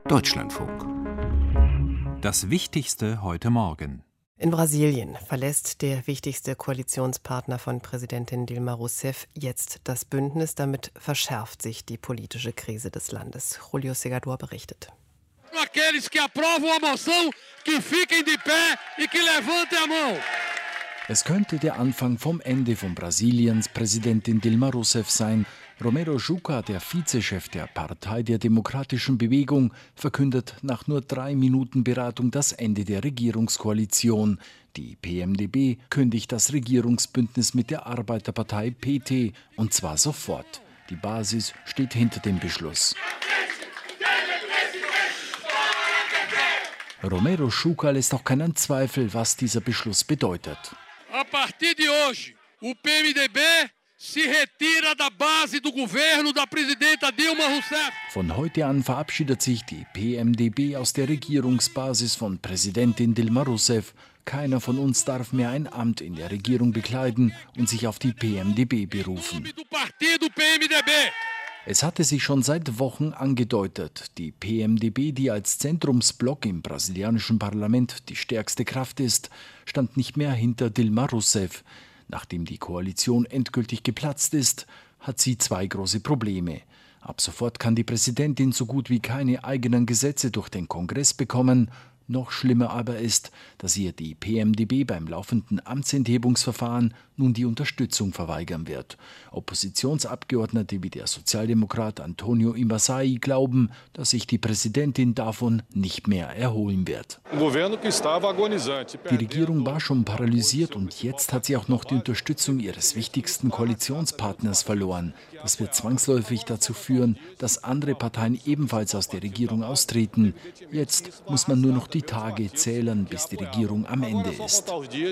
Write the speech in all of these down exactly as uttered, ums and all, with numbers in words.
Deutschlandfunk. Das Wichtigste heute Morgen. In Brasilien verlässt der wichtigste Koalitionspartner von Präsidentin Dilma Rousseff jetzt das Bündnis. Damit verschärft sich die politische Krise des Landes. Julio Segador berichtet. Es könnte der Anfang vom Ende von Brasiliens Präsidentin Dilma Rousseff sein. Romero Jucá, der Vizechef der Partei der Demokratischen Bewegung, verkündet nach nur drei Minuten Beratung das Ende der Regierungskoalition. Die P M D B kündigt das Regierungsbündnis mit der Arbeiterpartei P T, und zwar sofort. Die Basis steht hinter dem Beschluss. Romero Jucá lässt auch keinen Zweifel, was dieser Beschluss bedeutet. A partir de hoje, o P M D B se retira da base do governo da presidenta Dilma Rousseff. Von heute an verabschiedet sich die P M D B aus der Regierungsbasis von Präsidentin Dilma Rousseff. Keiner von uns darf mehr ein Amt in der Regierung bekleiden und sich auf die P M D B berufen. Es hatte sich schon seit Wochen angedeutet. Die P M D B, die als Zentrumsblock im brasilianischen Parlament die stärkste Kraft ist, stand nicht mehr hinter Dilma Rousseff. Nachdem die Koalition endgültig geplatzt ist, hat sie zwei große Probleme. Ab sofort kann die Präsidentin so gut wie keine eigenen Gesetze durch den Kongress bekommen. Noch schlimmer aber ist, dass ihr die P M D B beim laufenden Amtsenthebungsverfahren nun die Unterstützung verweigern wird. Oppositionsabgeordnete wie der Sozialdemokrat Antonio Imbassai glauben, dass sich die Präsidentin davon nicht mehr erholen wird. Die Regierung war schon paralysiert und jetzt hat sie auch noch die Unterstützung ihres wichtigsten Koalitionspartners verloren. Das wird zwangsläufig dazu führen, dass andere Parteien ebenfalls aus der Regierung austreten. Jetzt muss man nur noch die Tage zählen, bis die Regierung am Ende ist.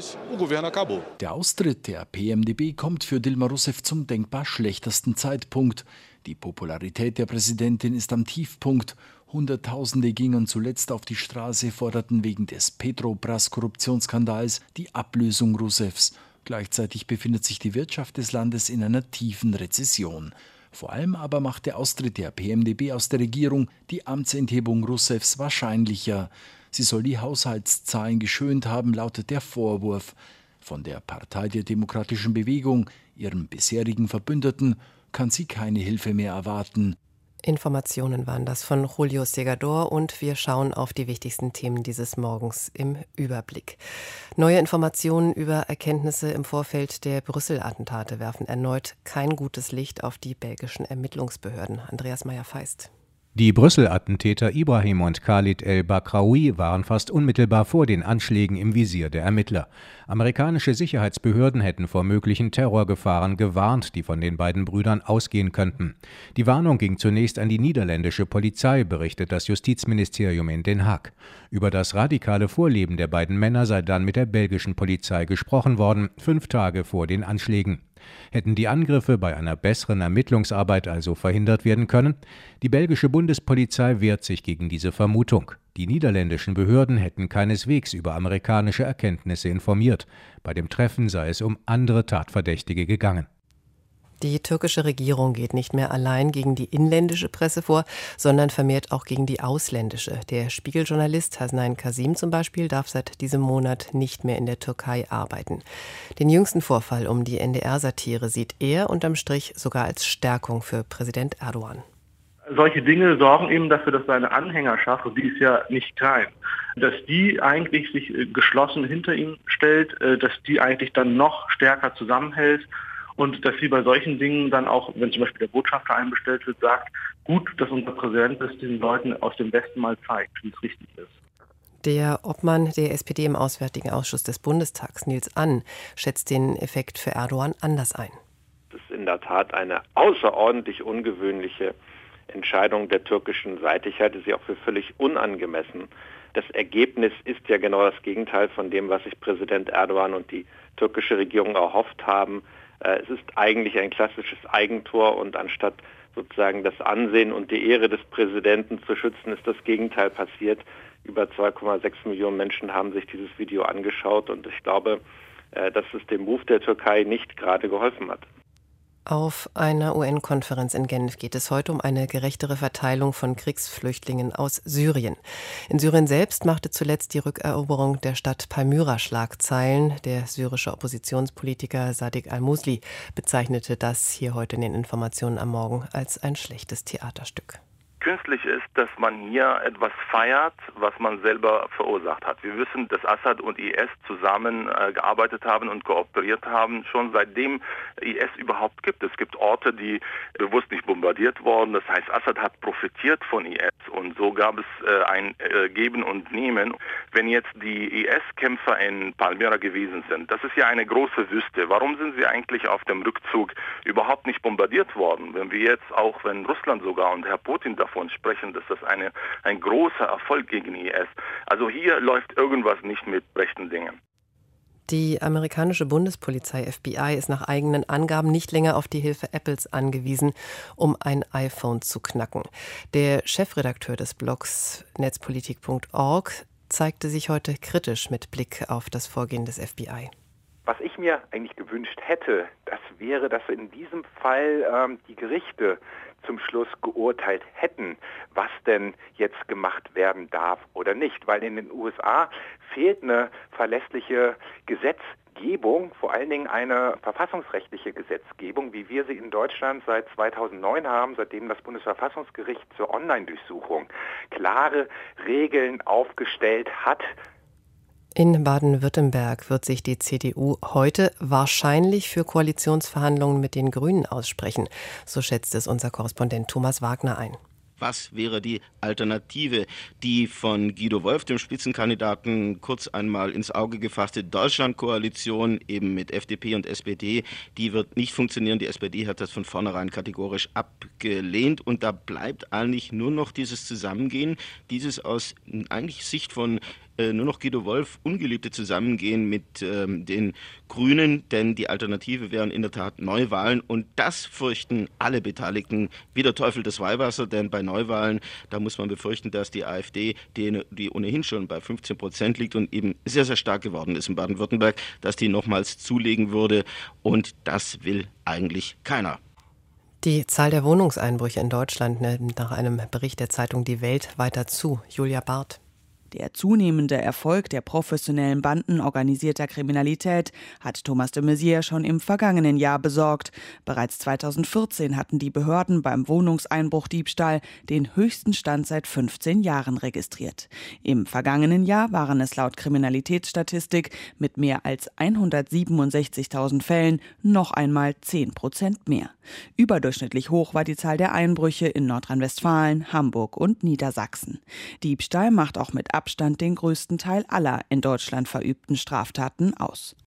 Der Austritt der P M D B kommt für Dilma Rousseff zum denkbar schlechtesten Zeitpunkt. Die Popularität der Präsidentin ist am Tiefpunkt. Hunderttausende gingen zuletzt auf die Straße, forderten wegen des Petrobras-Korruptionsskandals die Ablösung Rousseffs. Gleichzeitig befindet sich die Wirtschaft des Landes in einer tiefen Rezession. Vor allem aber macht der Austritt der P M D B aus der Regierung die Amtsenthebung Rousseffs wahrscheinlicher. Sie soll die Haushaltszahlen geschönt haben, lautet der Vorwurf. Von der Partei der Demokratischen Bewegung, ihrem bisherigen Verbündeten, kann sie keine Hilfe mehr erwarten. Informationen waren das von Julio Segador, und wir schauen auf die wichtigsten Themen dieses Morgens im Überblick. Neue Informationen über Erkenntnisse im Vorfeld der Brüssel-Attentate werfen erneut kein gutes Licht auf die belgischen Ermittlungsbehörden. Andreas Meyer-Feist. Die Brüssel-Attentäter Ibrahim und Khalid el-Bakraoui waren fast unmittelbar vor den Anschlägen im Visier der Ermittler. Amerikanische Sicherheitsbehörden hätten vor möglichen Terrorgefahren gewarnt, die von den beiden Brüdern ausgehen könnten. Die Warnung ging zunächst an die niederländische Polizei, berichtet das Justizministerium in Den Haag. Über das radikale Vorleben der beiden Männer sei dann mit der belgischen Polizei gesprochen worden, fünf Tage vor den Anschlägen. Hätten die Angriffe bei einer besseren Ermittlungsarbeit also verhindert werden können? Die belgische Bundespolizei wehrt sich gegen diese Vermutung. Die niederländischen Behörden hätten keineswegs über amerikanische Erkenntnisse informiert. Bei dem Treffen sei es um andere Tatverdächtige gegangen. Die türkische Regierung geht nicht mehr allein gegen die inländische Presse vor, sondern vermehrt auch gegen die ausländische. Der Spiegeljournalist Hasnain Kasim zum Beispiel darf seit diesem Monat nicht mehr in der Türkei arbeiten. Den jüngsten Vorfall um die N D R-Satire sieht er unterm Strich sogar als Stärkung für Präsident Erdogan. Solche Dinge sorgen eben dafür, dass seine Anhängerschaft, und die ist ja nicht klein, dass die eigentlich sich geschlossen hinter ihm stellt, dass die eigentlich dann noch stärker zusammenhält. Und dass sie bei solchen Dingen dann auch, wenn zum Beispiel der Botschafter einbestellt wird, sagt, gut, dass unser Präsident es diesen Leuten aus dem Westen mal zeigt, wie es richtig ist. Der Obmann der S P D im Auswärtigen Ausschuss des Bundestags, Nils An, schätzt den Effekt für Erdogan anders ein. Das ist in der Tat eine außerordentlich ungewöhnliche Entscheidung der türkischen Seite. Ich halte sie auch für völlig unangemessen. Das Ergebnis ist ja genau das Gegenteil von dem, was sich Präsident Erdogan und die türkische Regierung erhofft haben. Es ist eigentlich ein klassisches Eigentor, und anstatt sozusagen das Ansehen und die Ehre des Präsidenten zu schützen, ist das Gegenteil passiert. Über zwei Komma sechs Millionen Menschen haben sich dieses Video angeschaut, und ich glaube, dass es dem Ruf der Türkei nicht gerade geholfen hat. Auf einer U N-Konferenz in Genf geht es heute um eine gerechtere Verteilung von Kriegsflüchtlingen aus Syrien. In Syrien selbst machte zuletzt die Rückeroberung der Stadt Palmyra Schlagzeilen. Der syrische Oppositionspolitiker Sadiq al-Musli bezeichnete das hier heute in den Informationen am Morgen als ein schlechtes Theaterstück. Künstlich ist, dass man hier etwas feiert, was man selber verursacht hat. Wir wissen, dass Assad und I S zusammen äh, gearbeitet haben und kooperiert haben, schon seitdem I S überhaupt gibt. Es gibt Orte, die bewusst nicht bombardiert wurden. Das heißt, Assad hat profitiert von I S und so gab es äh, ein äh, Geben und Nehmen. Wenn jetzt die I S-Kämpfer in Palmyra gewesen sind, das ist ja eine große Wüste. Warum sind sie eigentlich auf dem Rückzug überhaupt nicht bombardiert worden? Wenn wir jetzt auch, wenn Russland sogar und Herr Putin davon sprechen, dass das eine, ein großer Erfolg gegen I S. Also hier läuft irgendwas nicht mit rechten Dingen. Die amerikanische Bundespolizei F B I ist nach eigenen Angaben nicht länger auf die Hilfe Apples angewiesen, um ein iPhone zu knacken. Der Chefredakteur des Blogs netzpolitik punkt org zeigte sich heute kritisch mit Blick auf das Vorgehen des F B I. Was ich mir eigentlich gewünscht hätte, das wäre, dass in diesem Fall ähm, die Gerichte zum Schluss geurteilt hätten, was denn jetzt gemacht werden darf oder nicht. Weil in den U S A fehlt eine verlässliche Gesetzgebung, vor allen Dingen eine verfassungsrechtliche Gesetzgebung, wie wir sie in Deutschland seit zweitausendneun haben, seitdem das Bundesverfassungsgericht zur Online-Durchsuchung klare Regeln aufgestellt hat. In Baden-Württemberg wird sich die C D U heute wahrscheinlich für Koalitionsverhandlungen mit den Grünen aussprechen. So schätzt es unser Korrespondent Thomas Wagner ein. Was wäre die Alternative? Die von Guido Wolf, dem Spitzenkandidaten, kurz einmal ins Auge gefasste Deutschlandkoalition, eben mit F D P und S P D, die wird nicht funktionieren. Die S P D hat das von vornherein kategorisch abgelehnt. Und da bleibt eigentlich nur noch dieses Zusammengehen, dieses aus eigentlich Sicht von äh, nur noch Guido Wolf ungeliebte Zusammengehen mit ähm, den Grünen, denn die Alternative wären in der Tat Neuwahlen. Und das fürchten alle Beteiligten wie der Teufel das Weihwasser, denn bei Neuwahlen, da muss man befürchten, dass die AfD, die, die ohnehin schon bei fünfzehn Prozent liegt und eben sehr, sehr stark geworden ist in Baden-Württemberg, dass die nochmals zulegen würde. Und das will eigentlich keiner. Die Zahl der Wohnungseinbrüche in Deutschland nimmt nach einem Bericht der Zeitung Die Welt weiter zu. Julia Barth. Der zunehmende Erfolg der professionellen Banden organisierter Kriminalität hat Thomas de Maizière schon im vergangenen Jahr besorgt. Bereits zweitausendvierzehn hatten die Behörden beim Wohnungseinbruchdiebstahl den höchsten Stand seit fünfzehn Jahren registriert. Im vergangenen Jahr waren es laut Kriminalitätsstatistik mit mehr als hundertsiebenundsechzigtausend Fällen noch einmal zehn Prozent mehr. Überdurchschnittlich hoch war die Zahl der Einbrüche in Nordrhein-Westfalen, Hamburg und Niedersachsen. Diebstahl macht auch mit Abstand den größten Teil aller in Deutschland verübten Straftaten aus.